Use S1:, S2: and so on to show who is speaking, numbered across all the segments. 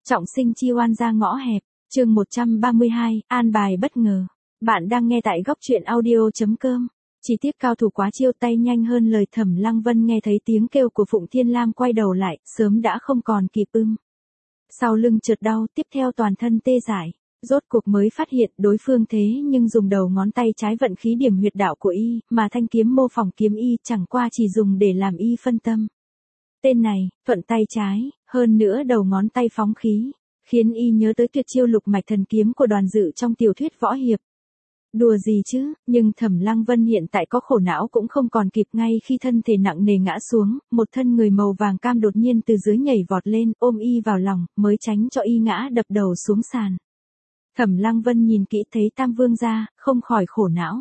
S1: Trọng sinh chi oan ra ngõ hẹp, chương 132, an bài bất ngờ. Bạn đang nghe tại góc truyện audio.com. Chỉ tiếc cao thủ quá chiêu, tay nhanh hơn lời. Thẩm Lăng Vân nghe thấy tiếng kêu của Phụng Thiên Lam quay đầu lại, sớm đã không còn kịp ưng. Sau lưng chợt đau, tiếp theo toàn thân tê dại. Rốt cuộc mới phát hiện đối phương thế nhưng dùng đầu ngón tay trái vận khí điểm huyệt đạo của y, mà thanh kiếm mô phỏng kiếm y chẳng qua chỉ dùng để làm y phân tâm. Tên này, thuận tay trái, hơn nữa đầu ngón tay phóng khí, khiến y nhớ tới tuyệt chiêu lục mạch thần kiếm của Đoàn Dự trong tiểu thuyết võ hiệp. Đùa gì chứ, nhưng Thẩm Lăng Vân hiện tại có khổ não cũng không còn kịp. Ngay khi thân thể nặng nề ngã xuống, một thân người màu vàng cam đột nhiên từ dưới nhảy vọt lên, ôm y vào lòng, mới tránh cho y ngã đập đầu xuống sàn. Thẩm Lăng Vân nhìn kỹ thấy Tam Vương gia, không khỏi khổ não.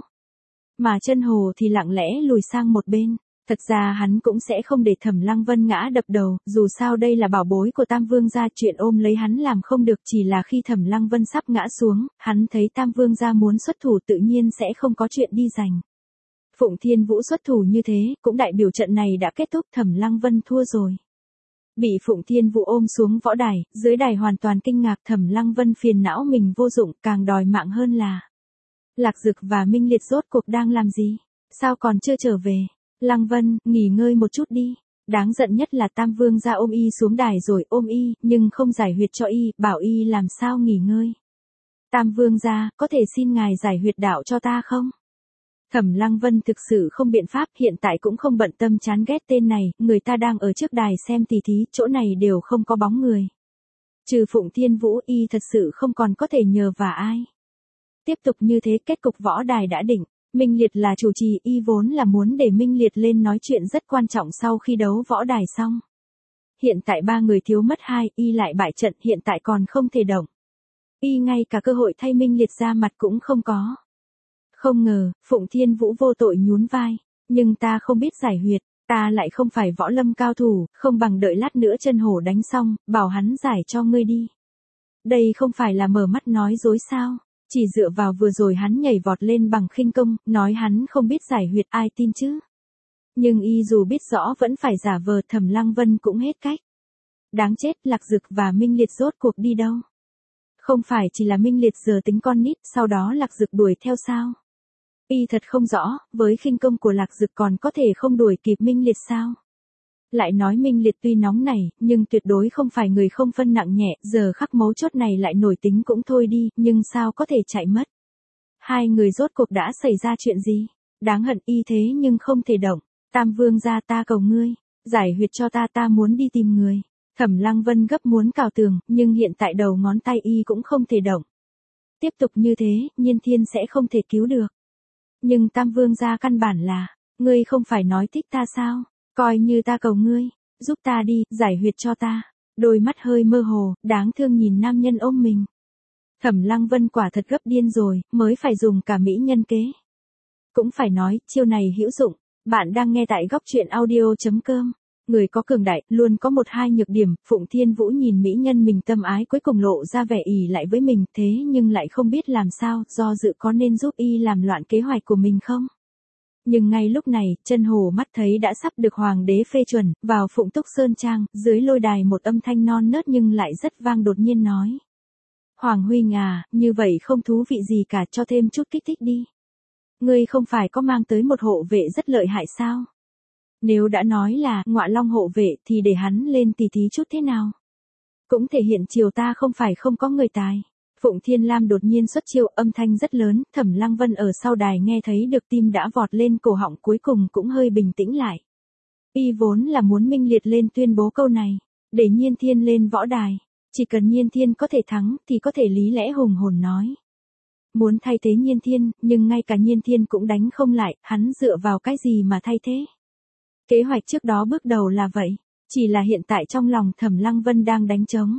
S1: Mà Chân Hồ thì lặng lẽ lùi sang một bên. Thật ra hắn cũng sẽ không để Thẩm Lăng Vân ngã đập đầu, dù sao đây là bảo bối của Tam Vương gia, chuyện ôm lấy hắn làm không được. Chỉ là khi Thẩm Lăng Vân sắp ngã xuống, hắn thấy Tam Vương gia muốn xuất thủ tự nhiên sẽ không có chuyện đi giành. Phụng Thiên Vũ xuất thủ như thế, cũng đại biểu trận này đã kết thúc. Thẩm Lăng Vân thua rồi. Bị Phụng Thiên Vũ ôm xuống võ đài, dưới đài hoàn toàn kinh ngạc. Thẩm Lăng Vân phiền não mình vô dụng, càng đòi mạng hơn là Lạc Dực và Minh Liệt rốt cuộc đang làm gì? Sao còn chưa trở về? Lăng Vân, nghỉ ngơi một chút đi. Đáng giận nhất là Tam Vương gia ôm y xuống đài rồi ôm y, nhưng không giải huyệt cho y, bảo y làm sao nghỉ ngơi. Tam Vương gia, có thể xin ngài giải huyệt đạo cho ta không? Thẩm Lăng Vân thực sự không biện pháp, hiện tại cũng không bận tâm chán ghét tên này, người ta đang ở trước đài xem tỉ thí, chỗ này đều không có bóng người. Trừ Phụng Thiên Vũ, y thật sự không còn có thể nhờ vả ai. Tiếp tục như thế, kết cục võ đài đã định. Minh Liệt là chủ trì, y vốn là muốn để Minh Liệt lên nói chuyện rất quan trọng sau khi đấu võ đài xong. Hiện tại ba người thiếu mất hai, y lại bại trận, hiện tại còn không thể động. Y ngay cả cơ hội thay Minh Liệt ra mặt cũng không có. Không ngờ, Phụng Thiên Vũ vô tội nhún vai. Nhưng ta không biết giải huyệt, ta lại không phải võ lâm cao thủ, không bằng đợi lát nữa Chân Hổ đánh xong, bảo hắn giải cho ngươi đi. Đây không phải là mở mắt nói dối sao? Chỉ dựa vào vừa rồi hắn nhảy vọt lên bằng khinh công, nói hắn không biết giải huyệt, ai tin chứ? Nhưng y dù biết rõ vẫn phải giả vờ. Thẩm Lăng Vân cũng hết cách. Đáng chết, Lạc Dực và Minh Liệt rốt cuộc đi đâu? Không phải chỉ là Minh Liệt giờ tính con nít, sau đó Lạc Dực đuổi theo sao? Y thật không rõ, với khinh công của Lạc Dực còn có thể không đuổi kịp Minh Liệt sao? Lại nói Minh Liệt tuy nóng nảy, nhưng tuyệt đối không phải người không phân nặng nhẹ, giờ khắc mấu chốt này lại nổi tính cũng thôi đi, nhưng sao có thể chạy mất? Hai người rốt cuộc đã xảy ra chuyện gì? Đáng hận y thế nhưng không thể động. Tam Vương gia, ta cầu ngươi, giải huyệt cho ta, ta muốn đi tìm người. Thẩm Lăng Vân gấp muốn cào tường, nhưng hiện tại đầu ngón tay y cũng không thể động. Tiếp tục như thế, Nhiên Thiên sẽ không thể cứu được. Nhưng Tam Vương gia căn bản là, ngươi không phải nói thích ta sao? Coi như ta cầu ngươi, giúp ta đi, giải huyệt cho ta. Đôi mắt hơi mơ hồ, đáng thương nhìn nam nhân ôm mình. Thẩm Lăng Vân quả thật gấp điên rồi, mới phải dùng cả mỹ nhân kế. Cũng phải nói, chiêu này hữu dụng. Bạn đang nghe tại góc truyện audio.com. Người có cường đại, luôn có một hai nhược điểm. Phụng Thiên Vũ nhìn mỹ nhân mình tâm ái cuối cùng lộ ra vẻ ỉ lại với mình, thế nhưng lại không biết làm sao, do dự có nên giúp y làm loạn kế hoạch của mình không? Nhưng ngay lúc này, Chân Hồ mắt thấy đã sắp được Hoàng đế phê chuẩn, vào Phụng Túc Sơn Trang, dưới lôi đài một âm thanh non nớt nhưng lại rất vang đột nhiên nói. Hoàng huynh à, như vậy không thú vị gì cả, cho thêm chút kích thích đi. Ngươi không phải có mang tới một hộ vệ rất lợi hại sao? Nếu đã nói là Ngọa Long hộ vệ thì để hắn lên tỉ thí chút thế nào? Cũng thể hiện chiều ta không phải không có người tài. Phụng Thiên Lam đột nhiên xuất chiêu, âm thanh rất lớn, Thẩm Lăng Vân ở sau đài nghe thấy được tim đã vọt lên cổ họng, cuối cùng cũng hơi bình tĩnh lại. Y vốn là muốn Minh Liệt lên tuyên bố câu này, để Nhiên Thiên lên võ đài, chỉ cần Nhiên Thiên có thể thắng thì có thể lý lẽ hùng hồn nói. Muốn thay thế Nhiên Thiên, nhưng ngay cả Nhiên Thiên cũng đánh không lại, hắn dựa vào cái gì mà thay thế? Kế hoạch trước đó bước đầu là vậy, chỉ là hiện tại trong lòng Thẩm Lăng Vân đang đánh trống.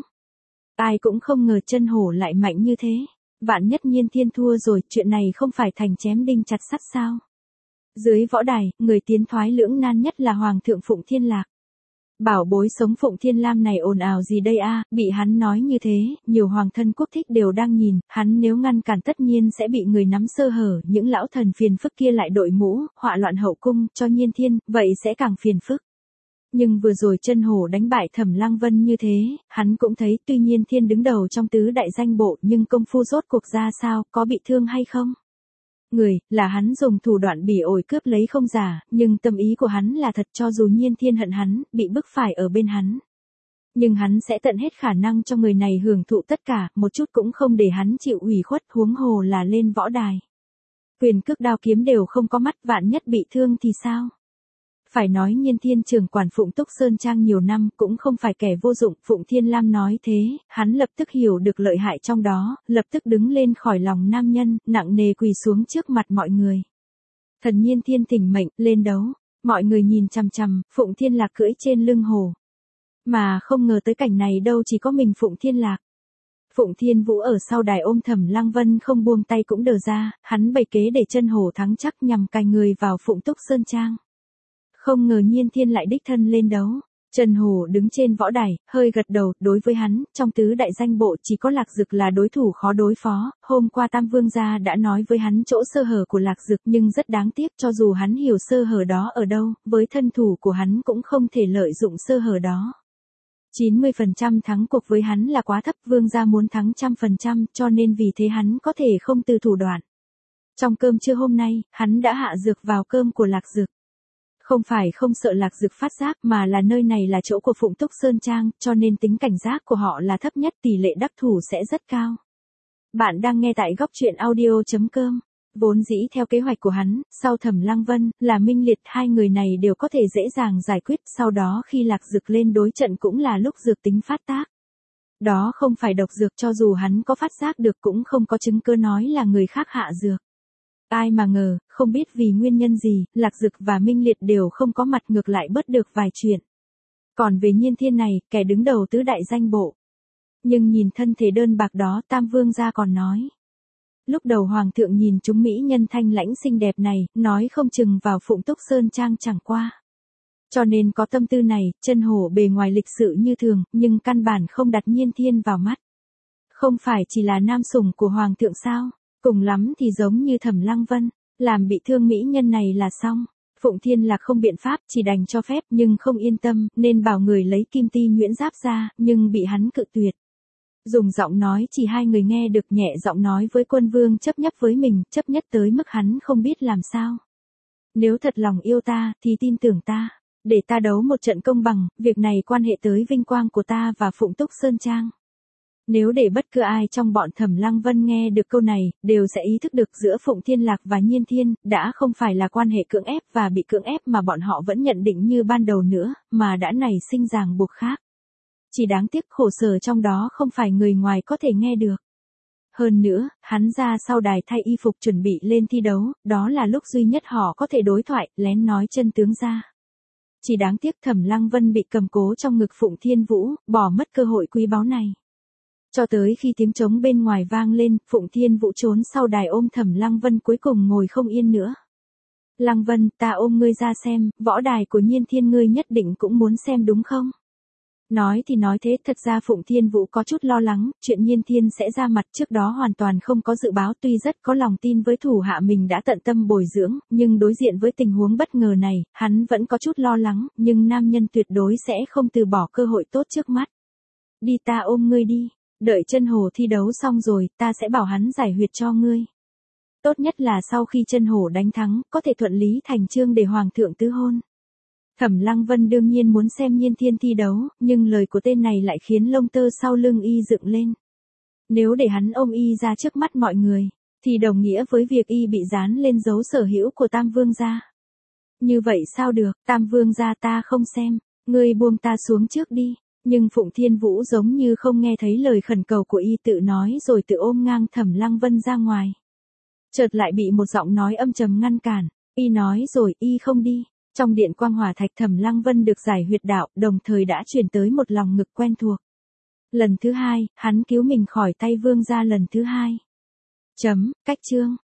S1: Ai cũng không ngờ Chân Hổ lại mạnh như thế. Vạn nhất Nhiên Thiên thua rồi, chuyện này không phải thành chém đinh chặt sắt sao? Dưới võ đài, người tiến thoái lưỡng nan nhất là Hoàng thượng Phụng Thiên Lạc. Bảo bối sống Phụng Thiên Lam này ồn ào gì đây a? Bị hắn nói như thế, nhiều hoàng thân quốc thích đều đang nhìn, hắn nếu ngăn cản tất nhiên sẽ bị người nắm sơ hở, những lão thần phiền phức kia lại đội mũ, họa loạn hậu cung cho Nhiên Thiên, vậy sẽ càng phiền phức. Nhưng vừa rồi chân hổ đánh bại Thẩm Lăng Vân như thế, hắn cũng thấy tuy nhiên thiên đứng đầu trong tứ đại danh bộ nhưng công phu rốt cuộc ra sao, có bị thương hay không? Người, là hắn dùng thủ đoạn bỉ ổi cướp lấy không giả, nhưng tâm ý của hắn là thật cho dù nhiên thiên hận hắn, bị bức phải ở bên hắn. Nhưng hắn sẽ tận hết khả năng cho người này hưởng thụ tất cả, một chút cũng không để hắn chịu ủy khuất, huống hồ là lên võ đài. Quyền cước đao kiếm đều không có mắt, vạn nhất bị thương thì sao? Phải nói nhiên thiên trưởng quản Phụng Túc Sơn Trang nhiều năm cũng không phải kẻ vô dụng, Phụng Thiên Lam nói thế, hắn lập tức hiểu được lợi hại trong đó, lập tức đứng lên khỏi lòng nam nhân, nặng nề quỳ xuống trước mặt mọi người. Thần nhiên thiên thỉnh mệnh, lên đấu, mọi người nhìn chằm chằm, Phụng Thiên Lạc cưỡi trên lưng hổ. Mà không ngờ tới cảnh này đâu chỉ có mình Phụng Thiên Lạc. Phụng Thiên Vũ ở sau đài ôm Thẩm Lăng Vân không buông tay cũng đờ ra, hắn bày kế để chân hổ thắng chắc nhằm cài người vào Phụng Túc Sơn Trang. Không ngờ nhiên thiên lại đích thân lên đấu. Trần Hổ đứng trên võ đài, hơi gật đầu, đối với hắn, trong tứ đại danh bộ chỉ có Lạc Dực là đối thủ khó đối phó, hôm qua Tam Vương gia đã nói với hắn chỗ sơ hở của Lạc Dực nhưng rất đáng tiếc cho dù hắn hiểu sơ hở đó ở đâu, với thân thủ của hắn cũng không thể lợi dụng sơ hở đó. 90% thắng cuộc với hắn là quá thấp, Vương gia muốn thắng 100% cho nên vì thế hắn có thể không từ thủ đoạn. Trong cơm trưa hôm nay, hắn đã hạ dược vào cơm của Lạc Dực. Không phải không sợ Lạc Dực phát giác mà là nơi này là chỗ của Phụng Túc Sơn Trang, cho nên tính cảnh giác của họ là thấp nhất, tỷ lệ đắc thủ sẽ rất cao. Bạn đang nghe tại góc truyện audio.com. Vốn dĩ theo kế hoạch của hắn, sau Thẩm Lăng Vân, là Minh Liệt, hai người này đều có thể dễ dàng giải quyết, sau đó khi Lạc Dực lên đối trận cũng là lúc dược tính phát tác. Đó không phải độc dược, cho dù hắn có phát giác được cũng không có chứng cứ nói là người khác hạ dược. Ai mà ngờ, không biết vì nguyên nhân gì, Lạc Dực và Minh Liệt đều không có mặt, ngược lại bớt được vài chuyện. Còn về nhiên thiên này, kẻ đứng đầu tứ đại danh bộ. Nhưng nhìn thân thể đơn bạc đó, Tam Vương gia còn nói. Lúc đầu Hoàng thượng nhìn chúng mỹ nhân thanh lãnh xinh đẹp này, nói không chừng vào Phụng Túc Sơn Trang chẳng qua. Cho nên có tâm tư này, chân hổ bề ngoài lịch sự như thường, nhưng căn bản không đặt nhiên thiên vào mắt. Không phải chỉ là nam sủng của Hoàng thượng sao? Cùng lắm thì giống như Thẩm Lăng Vân, làm bị thương mỹ nhân này là xong. Phụng Thiên Lạc không biện pháp, chỉ đành cho phép nhưng không yên tâm, nên bảo người lấy kim ti nhuyễn giáp ra, nhưng bị hắn cự tuyệt. Dùng giọng nói chỉ hai người nghe được, nhẹ giọng nói với Quân Vương chấp nhất với mình, chấp nhất tới mức hắn không biết làm sao. Nếu thật lòng yêu ta, thì tin tưởng ta, để ta đấu một trận công bằng, việc này quan hệ tới vinh quang của ta và Phụng Túc Sơn Trang. Nếu để bất cứ ai trong bọn Thẩm Lăng Vân nghe được câu này, đều sẽ ý thức được giữa Phụng Thiên Lạc và Nhiên Thiên, đã không phải là quan hệ cưỡng ép và bị cưỡng ép mà bọn họ vẫn nhận định như ban đầu nữa, mà đã nảy sinh ràng buộc khác. Chỉ đáng tiếc khổ sở trong đó không phải người ngoài có thể nghe được. Hơn nữa, hắn ra sau đài thay y phục chuẩn bị lên thi đấu, đó là lúc duy nhất họ có thể đối thoại, lén nói chân tướng ra. Chỉ đáng tiếc Thẩm Lăng Vân bị cầm cố trong ngực Phụng Thiên Vũ, bỏ mất cơ hội quý báu này. Cho tới khi tiếng trống bên ngoài vang lên, Phụng Thiên Vũ trốn sau đài ôm Thẩm Lăng Vân cuối cùng ngồi không yên nữa. Lăng Vân, ta ôm ngươi ra xem, võ đài của nhiên thiên ngươi nhất định cũng muốn xem đúng không? Nói thì nói thế, thật ra Phụng Thiên Vũ có chút lo lắng, chuyện nhiên thiên sẽ ra mặt trước đó hoàn toàn không có dự báo, tuy rất có lòng tin với thủ hạ mình đã tận tâm bồi dưỡng, nhưng đối diện với tình huống bất ngờ này, hắn vẫn có chút lo lắng, nhưng nam nhân tuyệt đối sẽ không từ bỏ cơ hội tốt trước mắt. Đi, ta ôm ngươi đi. Đợi chân hổ thi đấu xong rồi, ta sẽ bảo hắn giải huyệt cho ngươi. Tốt nhất là sau khi chân hổ đánh thắng, có thể thuận lý thành chương để Hoàng thượng tứ hôn. Thẩm Lăng Vân đương nhiên muốn xem nhiên thiên thi đấu, nhưng lời của tên này lại khiến lông tơ sau lưng y dựng lên. Nếu để hắn ôm y ra trước mắt mọi người, thì đồng nghĩa với việc y bị dán lên dấu sở hữu của Tam Vương gia. Như vậy sao được, Tam Vương gia ta không xem, ngươi buông ta xuống trước đi. Nhưng Phụng Thiên Vũ giống như không nghe thấy lời khẩn cầu của y, tự nói rồi tự ôm ngang Thẩm Lăng Vân ra ngoài. Chợt lại bị một giọng nói âm trầm ngăn cản, y nói rồi, y không đi. Trong điện quang hỏa thạch, Thẩm Lăng Vân được giải huyệt đạo, đồng thời đã chuyển tới một lòng ngực quen thuộc. Lần thứ hai, hắn cứu mình khỏi tay Vương gia lần thứ hai. Cách chương.